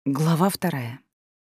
Глава 2.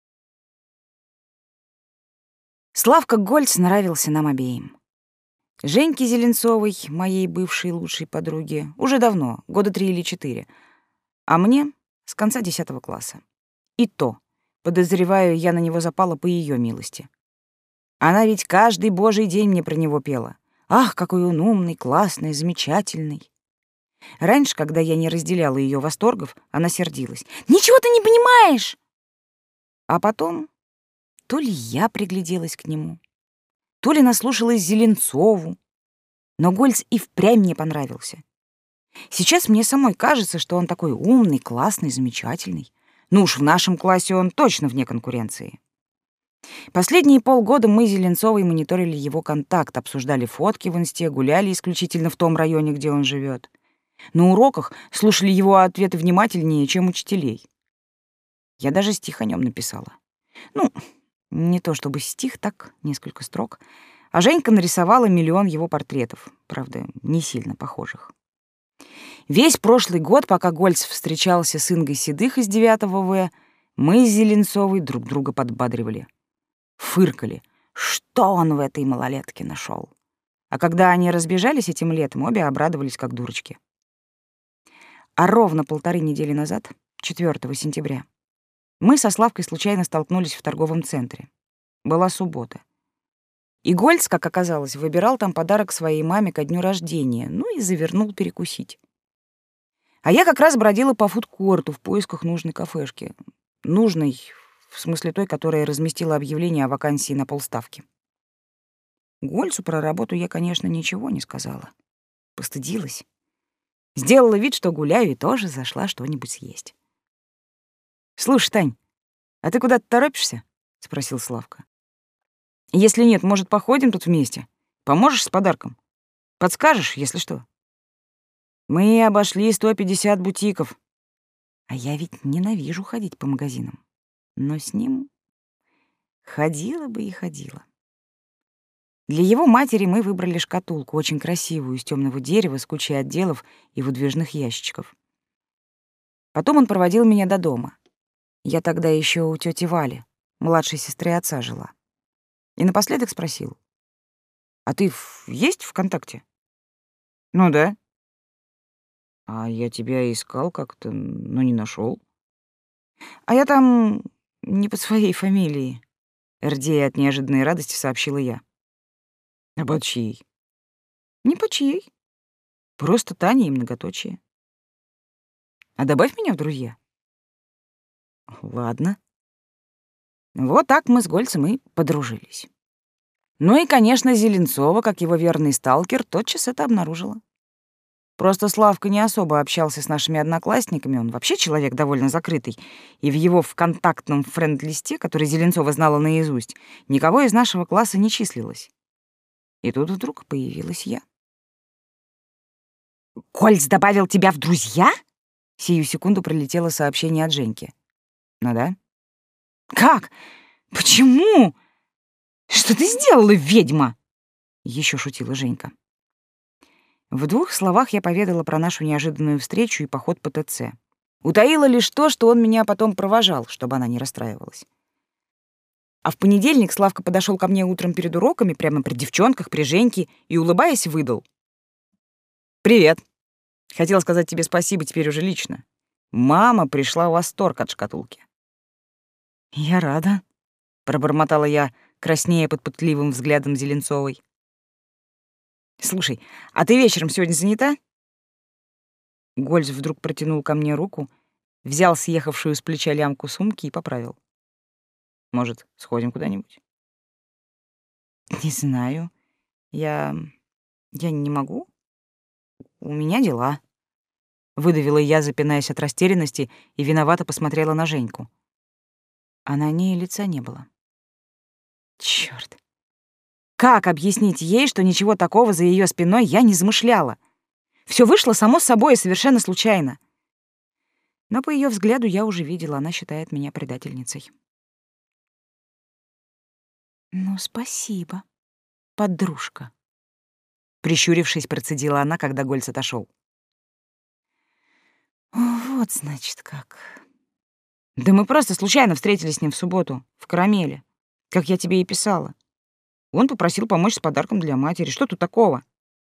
Славка Гольц нравился нам обеим. Женьке Зеленцовой, моей бывшей лучшей подруге, уже давно, года 3 или 4, а мне — с конца 10 класса. И то, подозреваю, я на него запала по ее милости. Она ведь каждый божий день мне про него пела. Ах, какой он умный, классный, замечательный. Раньше, когда я не разделяла ее восторгов, она сердилась. «Ничего ты не понимаешь!» А потом то ли я пригляделась к нему, то ли наслушалась Зеленцову, но Гольц и впрямь мне понравился. Сейчас мне самой кажется, что он такой умный, классный, замечательный. Ну уж в нашем классе он точно вне конкуренции. Последние полгода мы с Зеленцовой мониторили его контакт, обсуждали фотки в инсте, гуляли исключительно в том районе, где он живет. На уроках слушали его ответы внимательнее, чем учителей. Я даже стих о нем написала. Ну, не то чтобы стих, так, несколько строк. А Женька нарисовала миллион его портретов, правда, не сильно похожих. Весь прошлый год, пока Гольц встречался с Ингой Седых из 9 В, мы с Зеленцовой друг друга подбадривали. Фыркали, что он в этой малолетке нашел. А когда они разбежались этим летом, обе обрадовались как дурочки. А ровно 1,5 недели назад, 4 сентября, мы со Славкой случайно столкнулись в торговом центре. Была суббота. И Гольц, как оказалось, выбирал там подарок своей маме ко дню рождения, ну и завернул перекусить. А я как раз бродила по фудкорту в поисках нужной кафешки. Нужной, в смысле той, которая разместила объявление о вакансии на полставки. Гольцу про работу я, конечно, ничего не сказала. Постыдилась. Сделала вид, что гуляю, и тоже зашла что-нибудь съесть. «Слушай, Тань, а ты куда-то торопишься?» — спросил Славка. «Если нет, может, походим тут вместе? Поможешь с подарком? Подскажешь, если что?» Мы обошли 150 бутиков. А я ведь ненавижу ходить по магазинам. Но с ним ходила бы и ходила. Для его матери мы выбрали шкатулку, очень красивую, из темного дерева, с кучей отделов и выдвижных ящичков. Потом он проводил меня до дома. Я тогда еще у тети Вали, младшей сестры отца, жила. И напоследок спросил: «А ты есть ВКонтакте?» «Ну да». «А я тебя искал как-то, но не нашел. «А я там не под своей фамилией», — рдея от неожиданной радости сообщила я. «А под чьей?» «Не под чьей. Просто Таня и многоточие». «А добавь меня в друзья». «Ладно». Вот так мы с Гольцем и подружились. Ну и, конечно, Зеленцова, как его верный сталкер, тотчас это обнаружила. Просто Славка не особо общался с нашими одноклассниками, он вообще человек довольно закрытый, и в его вконтактном френд-листе, который Зеленцова знала наизусть, никого из нашего класса не числилось. И тут вдруг появилась я. «Кольц добавил тебя в друзья?» Сию секунду прилетело сообщение от Женьки. «Ну да». «Как? Почему? Что ты сделала, ведьма?» Еще шутила Женька. В 2 словах я поведала про нашу неожиданную встречу и поход по ТЦ. Утаила лишь то, что он меня потом провожал, чтобы она не расстраивалась. А в понедельник Славка подошел ко мне утром перед уроками, прямо при девчонках, при Женьке, и, улыбаясь, выдал: «Привет. Хотел сказать тебе спасибо теперь уже лично. Мама пришла в восторг от шкатулки». «Я рада», — пробормотала я, краснея под пытливым взглядом Зеленцовой. «Слушай, а ты вечером сегодня занята?» Гольц вдруг протянул ко мне руку, взял съехавшую с плеча лямку сумки и поправил. «Может, сходим куда-нибудь?» «Не знаю. Я... я не могу. У меня дела». Выдавила я, запинаясь от растерянности, и виновато посмотрела на Женьку. А на ней лица не было. Чёрт. Как объяснить ей, что ничего такого за её спиной я не замышляла? Всё вышло само собой и совершенно случайно. Но по её взгляду я уже видела, она считает меня предательницей. «Ну, спасибо, подружка», — прищурившись, процедила она, когда Гольц отошёл. «Вот, значит, как. Да мы просто случайно встретились с ним в субботу, в Карамеле, как я тебе и писала. Он попросил помочь с подарком для матери. Что тут такого?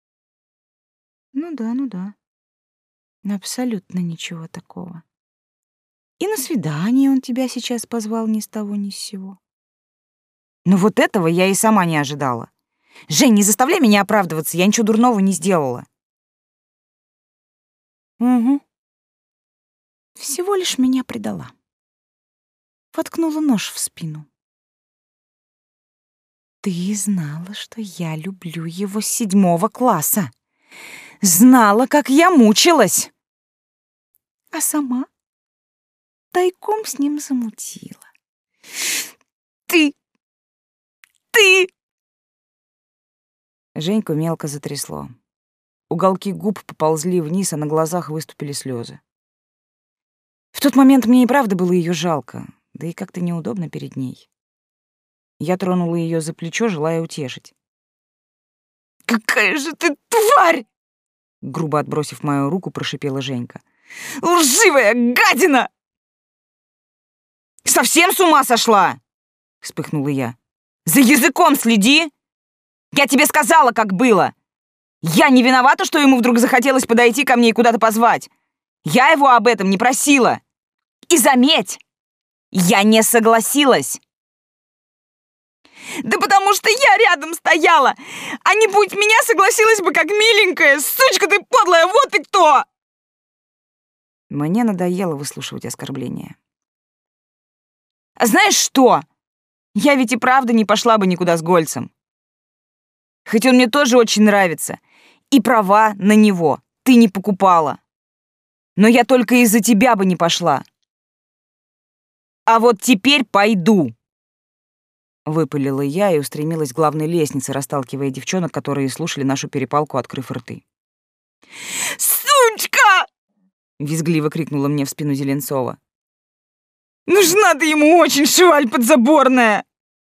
Ну да, ну да. Абсолютно ничего такого. И на свидание он тебя сейчас позвал ни с того ни с сего. Ну вот этого я и сама не ожидала. Жень, не заставляй меня оправдываться, я ничего дурного не сделала. Угу. Всего лишь меня предала. Воткнула нож в спину. Ты знала, что я люблю его с 7 класса. Знала, как я мучилась. А сама тайком с ним замутила. Ты! Ты! Женьку мелко затрясло. Уголки губ поползли вниз, а на глазах выступили слезы. В тот момент мне и правда было ее жалко, да и как-то неудобно перед ней. Я тронула ее за плечо, желая утешить. «Какая же ты тварь!» Грубо отбросив мою руку, прошипела Женька. «Лживая гадина!» «Совсем с ума сошла?» — вспыхнула я. «За языком следи! Я тебе сказала, как было! Я не виновата, что ему вдруг захотелось подойти ко мне и куда-то позвать. Я его об этом не просила. И заметь, я не согласилась!» «Да потому что я рядом стояла! А не будь меня, согласилась бы как миленькая! Сучка ты подлая, вот ты кто!» Мне надоело выслушивать оскорбления. «А знаешь что? Я ведь и правда не пошла бы никуда с Гольцем. Хоть он мне тоже очень нравится. И права на него ты не покупала. Но я только из-за тебя бы не пошла. А вот теперь пойду!» Выпалила я и устремилась к главной лестнице, расталкивая девчонок, которые слушали нашу перепалку, открыв рты. «Сучка!» — визгливо крикнула мне в спину Зеленцова. «Нужна ты ему очень, шваль подзаборная!»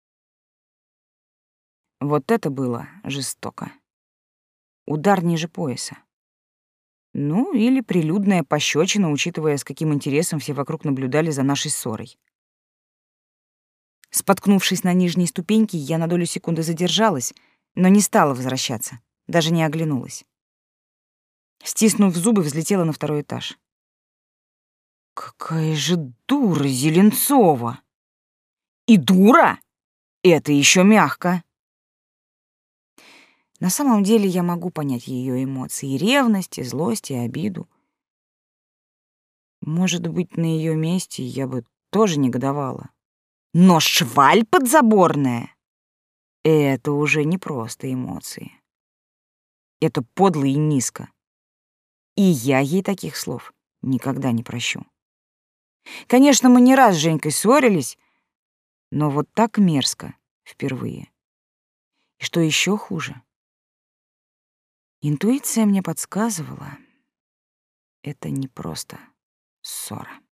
Вот это было жестоко. Удар ниже пояса. Ну, или прилюдная пощечина, учитывая, с каким интересом все вокруг наблюдали за нашей ссорой. Споткнувшись на нижней ступеньке, я на долю секунды задержалась, но не стала возвращаться, даже не оглянулась. Стиснув зубы, взлетела на 2-й этаж. Какая же дура Зеленцова! И дура — это еще мягко. На самом деле я могу понять ее эмоции: и ревность, и злость, и обиду. Может быть, на ее месте я бы тоже негодовала. Но шваль подзаборная — это уже не просто эмоции. Это подло и низко. И я ей таких слов никогда не прощу. Конечно, мы не раз с Женькой ссорились, но вот так мерзко впервые. И что еще хуже, интуиция мне подсказывала, это не просто ссора.